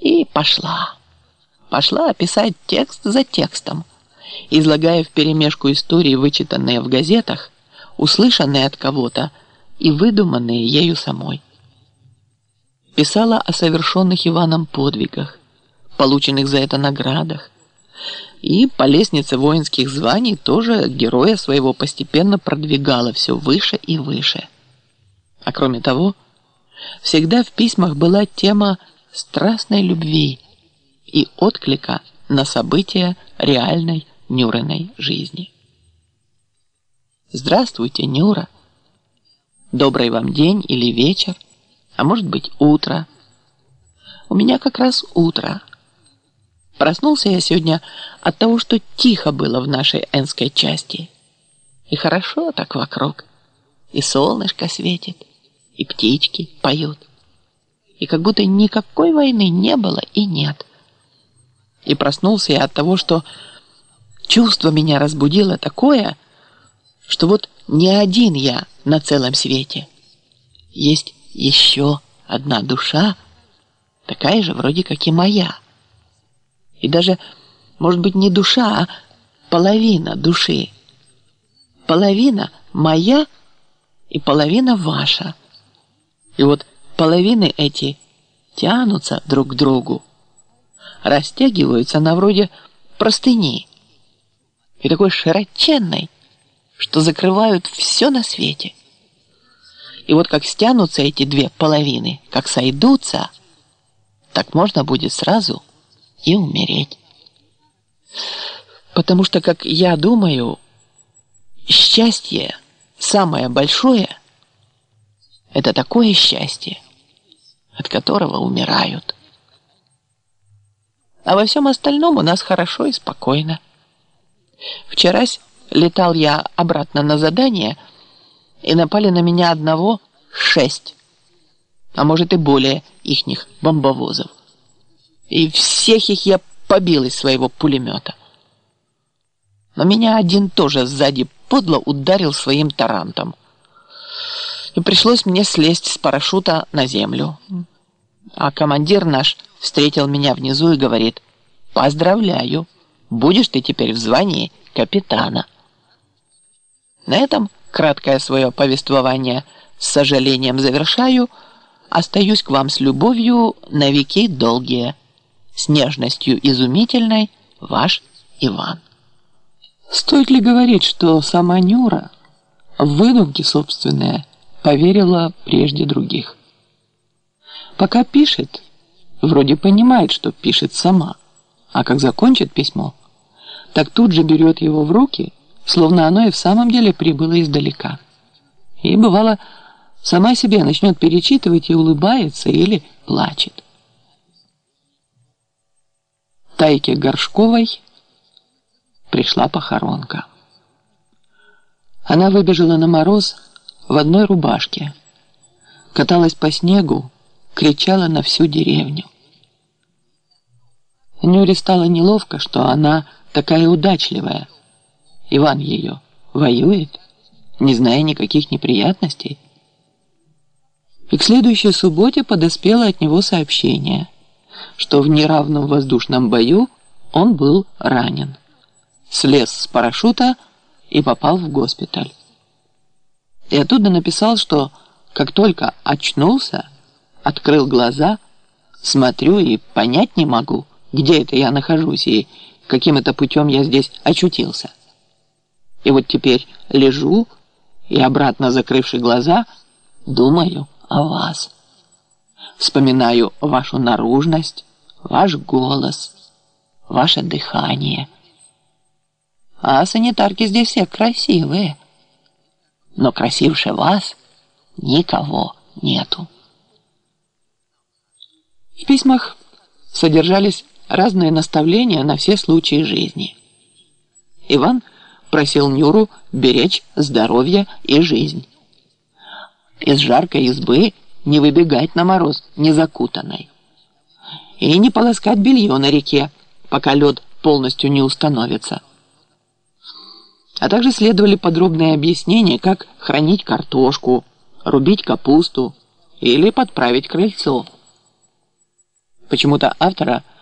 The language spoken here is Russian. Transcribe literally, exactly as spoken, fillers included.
И пошла. Пошла описать текст за текстом, излагая вперемешку истории, вычитанные в газетах, услышанные от кого-то и выдуманные ею самой. Писала о совершенных Иваном подвигах, полученных за это наградах, и по лестнице воинских званий тоже героя своего постепенно продвигала все выше и выше. А кроме того, всегда в письмах была тема страстной любви и отклика на события реальной Нюриной жизни. Здравствуйте, Нюра. Добрый вам день или вечер, а может быть утро. У меня как раз утро. Проснулся я сегодня от того, что тихо было в нашей энской части. И хорошо так вокруг. И солнышко светит, и птички поют. И как будто никакой войны не было и нет. И проснулся я от того, что чувство меня разбудило такое, что вот не один я на целом свете. Есть еще одна душа, такая же вроде как и моя. И даже, может быть, не душа, а половина души. Половина моя и половина ваша. И вот половины эти тянутся друг к другу, растягиваются на вроде простыни, и такой широченной, что закрывают все на свете. И вот как стянутся эти две половины, как сойдутся, так можно будет сразу и умереть. Потому что, как я думаю, счастье самое большое – это такое счастье, от которого умирают. А во всем остальном у нас хорошо и спокойно. Вчерась летал я обратно на задание, и напали на меня одного шесть, а может и более ихних бомбовозов. И всех их я побил из своего пулемета. Но меня один тоже сзади подло ударил своим тарантом. И пришлось мне слезть с парашюта на землю. А командир наш встретил меня внизу и говорит: «Поздравляю, будешь ты теперь в звании капитана». На этом краткое свое повествование с сожалением завершаю. Остаюсь к вам с любовью на веки долгие. С нежностью изумительной, ваш Иван. Стоит ли говорить, что сама Нюра в выдумки собственные поверила прежде других? Пока пишет, вроде понимает, что пишет сама, а как закончит письмо, так тут же берет его в руки, словно оно и в самом деле прибыло издалека. И, бывало, сама себе начнет перечитывать и улыбается или плачет. Тайке Горшковой пришла похоронка. Она выбежала на мороз в одной рубашке, каталась по снегу, кричала на всю деревню. Нюре стало неловко, что она такая удачливая. Иван ее воюет, не зная никаких неприятностей. И к следующей субботе подоспело от него сообщение, что в неравном воздушном бою он был ранен. Слез с парашюта и попал в госпиталь. И оттуда написал, что как только очнулся, открыл глаза, смотрю и понять не могу, где это я нахожусь и каким это путем я здесь очутился. И вот теперь лежу и, обратно закрывши глаза, думаю о вас. Вспоминаю вашу наружность, ваш голос, ваше дыхание. А санитарки здесь все красивые. Но красивше вас никого нету. В письмах содержались разные наставления на все случаи жизни. Иван просил Нюру беречь здоровье и жизнь. Из жаркой избы не выбегать на мороз незакутанной. И не полоскать белье на реке, пока лед полностью не установится. А также следовали подробные объяснения, как хранить картошку, рубить капусту или подправить крыльцо. Почему-то автора